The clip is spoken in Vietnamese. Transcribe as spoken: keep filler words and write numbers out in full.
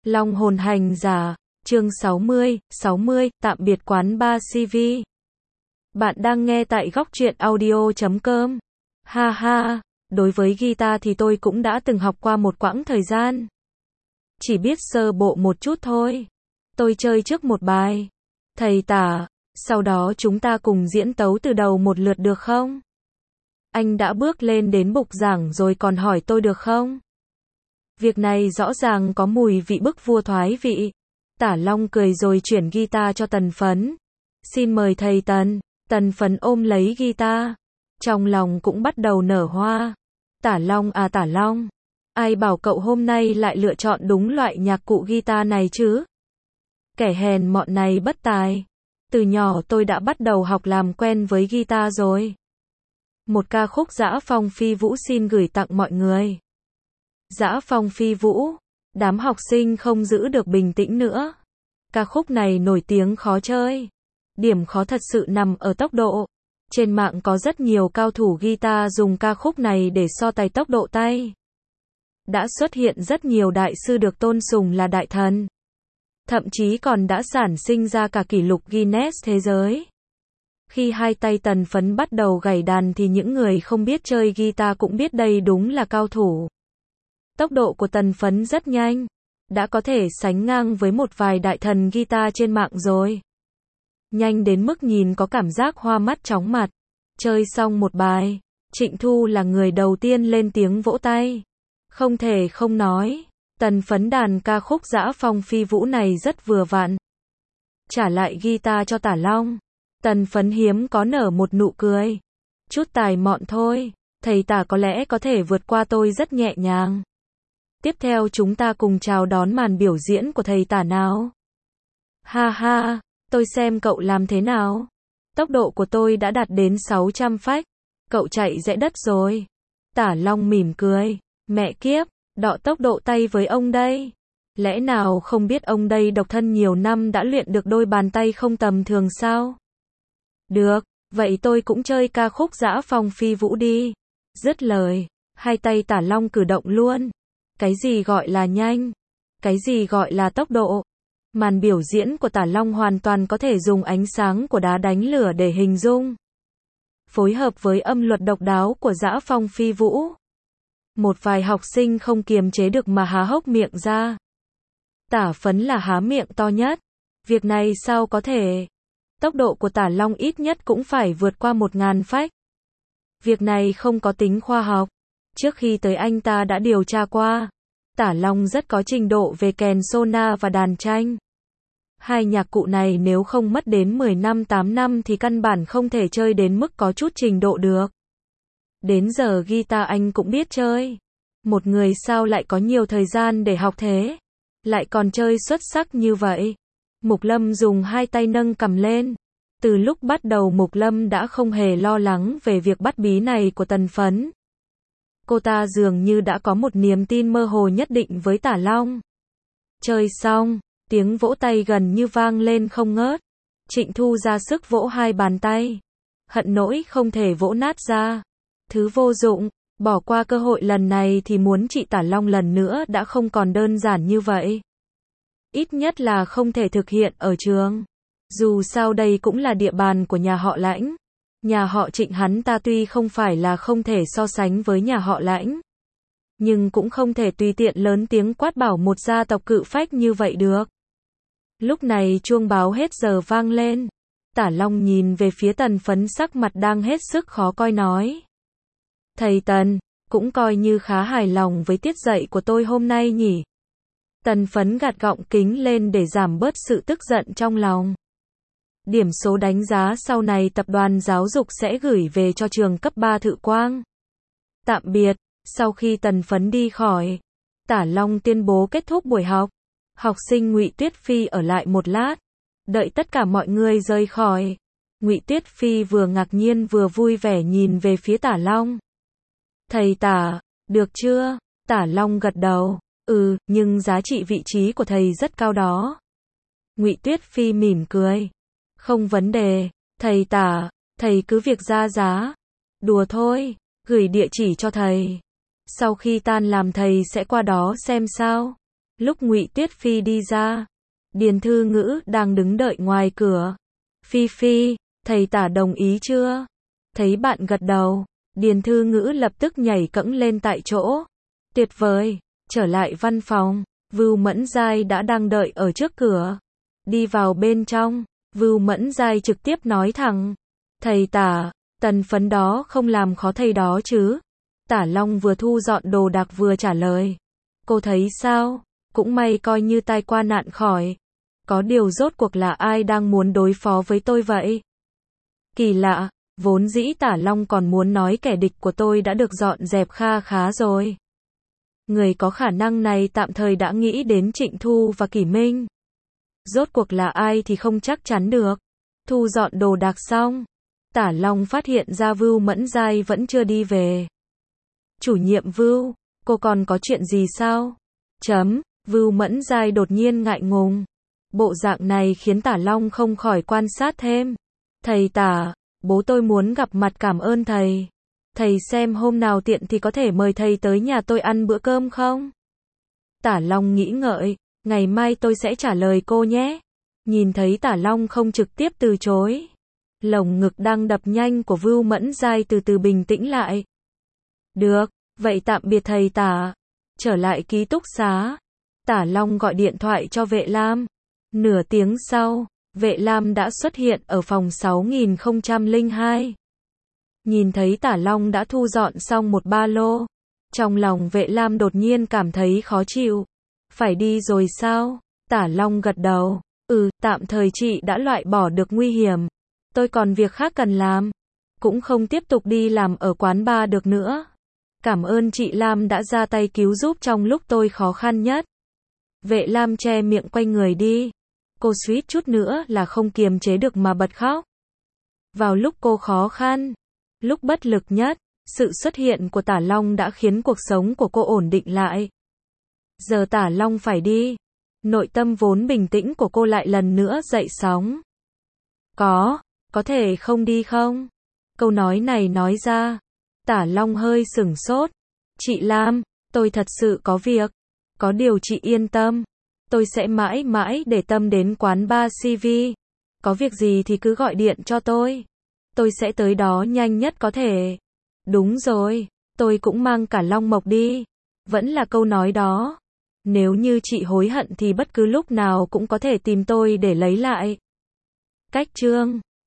Long hồn hành giả, chương sáu mươi, sáu mươi, tạm biệt quán bar xê vê. Bạn đang nghe tại góc truyện audio chấm com. Ha ha, đối với guitar thì tôi cũng đã từng học qua một quãng thời gian. Chỉ biết sơ bộ một chút thôi. Tôi chơi trước một bài. Thầy tả, sau đó chúng ta cùng diễn tấu từ đầu một lượt được không? Anh đã bước lên đến bục giảng rồi còn hỏi tôi được không? Việc này rõ ràng có mùi vị bức vua thoái vị. Tả Long cười rồi chuyển guitar cho Tần Phấn. Xin mời thầy Tần. Tần Phấn ôm lấy guitar. Trong lòng cũng bắt đầu nở hoa. Tả Long à Tả Long. Ai bảo cậu hôm nay lại lựa chọn đúng loại nhạc cụ guitar này chứ? Kẻ hèn mọn này bất tài. Từ nhỏ tôi đã bắt đầu học làm quen với guitar rồi. Một ca khúc Dã Phong Phi Vũ xin gửi tặng mọi người. Dã Phong Phi Vũ. Đám học sinh không giữ được bình tĩnh nữa. Ca khúc này nổi tiếng khó chơi. Điểm khó thật sự nằm ở tốc độ. Trên mạng có rất nhiều cao thủ guitar dùng ca khúc này để so tài tốc độ tay. Đã xuất hiện rất nhiều đại sư được tôn sùng là đại thần. Thậm chí còn đã sản sinh ra cả kỷ lục Guinness thế giới. Khi hai tay Tần Phấn bắt đầu gảy đàn thì những người không biết chơi guitar cũng biết đây đúng là cao thủ. Tốc độ của Tần Phấn rất nhanh, đã có thể sánh ngang với một vài đại thần guitar trên mạng rồi. Nhanh đến mức nhìn có cảm giác hoa mắt chóng mặt. Chơi xong một bài, Trịnh Thu là người đầu tiên lên tiếng vỗ tay. Không thể không nói, Tần Phấn đàn ca khúc Dã Phong Phi Vũ này rất vừa vặn. Trả lại guitar cho Tả Long, Tần Phấn hiếm có nở một nụ cười. Chút tài mọn thôi, thầy Tả có lẽ có thể vượt qua tôi rất nhẹ nhàng. Tiếp theo chúng ta cùng chào đón màn biểu diễn của thầy Tả nào. Ha ha, tôi xem cậu làm thế nào. Tốc độ của tôi đã đạt đến sáu trăm phách. Cậu chạy rẽ đất rồi. Tả Long mỉm cười. Mẹ kiếp, đọ tốc độ tay với ông đây. Lẽ nào không biết ông đây độc thân nhiều năm đã luyện được đôi bàn tay không tầm thường sao? Được, vậy tôi cũng chơi ca khúc Dã Phong Phi Vũ đi. Dứt lời, hai tay Tả Long cử động luôn. Cái gì gọi là nhanh? Cái gì gọi là tốc độ? Màn biểu diễn của Tả Long hoàn toàn có thể dùng ánh sáng của đá đánh lửa để hình dung. Phối hợp với âm luật độc đáo của Dã Phong Phi Vũ. Một vài học sinh không kiềm chế được mà há hốc miệng ra. Tả Phấn là há miệng to nhất. Việc này sao có thể? Tốc độ của Tả Long ít nhất cũng phải vượt qua một ngàn phách. Việc này không có tính khoa học. Trước khi tới anh ta đã điều tra qua. Tả Long rất có trình độ về kèn sona và đàn tranh. Hai nhạc cụ này nếu không mất đến mười năm tám năm thì căn bản không thể chơi đến mức có chút trình độ được. Đến giờ guitar anh cũng biết chơi. Một người sao lại có nhiều thời gian để học thế? Lại còn chơi xuất sắc như vậy. Mục Lâm dùng hai tay nâng cầm lên. Từ lúc bắt đầu Mục Lâm đã không hề lo lắng về việc bắt bí này của Tần Phấn. Cô ta dường như đã có một niềm tin mơ hồ nhất định với Tả Long. Chơi xong, tiếng vỗ tay gần như vang lên không ngớt. Trịnh Thu ra sức vỗ hai bàn tay. Hận nỗi không thể vỗ nát ra. Thứ vô dụng, bỏ qua cơ hội lần này thì muốn chị Tả Long lần nữa đã không còn đơn giản như vậy. Ít nhất là không thể thực hiện ở trường. Dù sao đây cũng là địa bàn của nhà họ Lãnh. Nhà họ Trịnh hắn ta tuy không phải là không thể so sánh với nhà họ Lãnh. Nhưng cũng không thể tùy tiện lớn tiếng quát bảo một gia tộc cự phách như vậy được. Lúc này chuông báo hết giờ vang lên. Tả Long nhìn về phía Tần Phấn sắc mặt đang hết sức khó coi nói. Thầy Tần, cũng coi như khá hài lòng với tiết dạy của tôi hôm nay nhỉ. Tần Phấn gạt gọng kính lên để giảm bớt sự tức giận trong lòng. Điểm số đánh giá sau này tập đoàn giáo dục sẽ gửi về cho trường cấp ba Thự Quang. Tạm biệt, sau khi Tần Phấn đi khỏi, Tả Long tuyên bố kết thúc buổi học. Học sinh Ngụy Tuyết Phi ở lại một lát, đợi tất cả mọi người rời khỏi. Ngụy Tuyết Phi vừa ngạc nhiên vừa vui vẻ nhìn về phía Tả Long. Thầy Tả, được chưa? Tả Long gật đầu, ừ, nhưng giá trị vị trí của thầy rất cao đó. Ngụy Tuyết Phi mỉm cười. Không vấn đề, thầy Tả, thầy cứ việc ra giá. Đùa thôi, gửi địa chỉ cho thầy. Sau khi tan làm thầy sẽ qua đó xem sao. Lúc Ngụy Tuyết Phi đi ra, Điền Thư Ngữ đang đứng đợi ngoài cửa. Phi Phi, thầy Tả đồng ý chưa? Thấy bạn gật đầu, Điền Thư Ngữ lập tức nhảy cẫng lên tại chỗ. Tuyệt vời, trở lại văn phòng, Vưu Mẫn Giai đã đang đợi ở trước cửa. Đi vào bên trong, Vưu Mẫn Giai trực tiếp nói thẳng. Thầy Tả, tần phấn đó không làm khó thầy đó chứ? Tả Long vừa thu dọn đồ đạc vừa trả lời. Cô thấy sao? Cũng may coi như tai qua nạn khỏi. Có điều rốt cuộc là ai đang muốn đối phó với tôi vậy? Kỳ lạ, vốn dĩ Tả Long còn muốn nói kẻ địch của tôi đã được dọn dẹp kha khá rồi. Người có khả năng này tạm thời đã nghĩ đến Trịnh Thu và Kỷ Minh. Rốt cuộc là ai thì không chắc chắn được. Thu dọn đồ đạc xong, Tả Long phát hiện ra Vưu Mẫn Giai vẫn chưa đi về. Chủ nhiệm Vưu, cô còn có chuyện gì sao? Chấm, Vưu Mẫn Giai đột nhiên ngại ngùng. Bộ dạng này khiến Tả Long không khỏi quan sát thêm. Thầy Tả, bố tôi muốn gặp mặt cảm ơn thầy. Thầy xem hôm nào tiện thì có thể mời thầy tới nhà tôi ăn bữa cơm không? Tả Long nghĩ ngợi, ngày mai tôi sẽ trả lời cô nhé. Nhìn thấy Tả Long không trực tiếp từ chối. Lồng ngực đang đập nhanh của Vưu Mẫn Giai từ từ bình tĩnh lại. Được, vậy tạm biệt thầy Tả. Trở lại ký túc xá, Tả Long gọi điện thoại cho Vệ Lam. Nửa tiếng sau, Vệ Lam đã xuất hiện ở phòng sáu nghìn không trăm lẻ hai. Nhìn thấy Tả Long đã thu dọn xong một ba lô. Trong lòng Vệ Lam đột nhiên cảm thấy khó chịu. Phải đi rồi sao? Tả Long gật đầu. Ừ, tạm thời chị đã loại bỏ được nguy hiểm. Tôi còn việc khác cần làm. Cũng không tiếp tục đi làm ở quán bar được nữa. Cảm ơn chị Lam đã ra tay cứu giúp trong lúc tôi khó khăn nhất. Vệ Lam che miệng quay người đi. Cô suýt chút nữa là không kiềm chế được mà bật khóc. Vào lúc cô khó khăn, lúc bất lực nhất, sự xuất hiện của Tả Long đã khiến cuộc sống của cô ổn định lại. Giờ Tả Long phải đi. Nội tâm vốn bình tĩnh của cô lại lần nữa dậy sóng. Có, có thể không đi không? Câu nói này nói ra, Tả Long hơi sửng sốt. Chị Lam, tôi thật sự có việc. Có điều chị yên tâm. Tôi sẽ mãi mãi để tâm đến quán bar xê vê. Có việc gì thì cứ gọi điện cho tôi. Tôi sẽ tới đó nhanh nhất có thể. Đúng rồi, tôi cũng mang cả Long Mộc đi. Vẫn là câu nói đó. Nếu như chị hối hận thì bất cứ lúc nào cũng có thể tìm tôi để lấy lại. Cách chương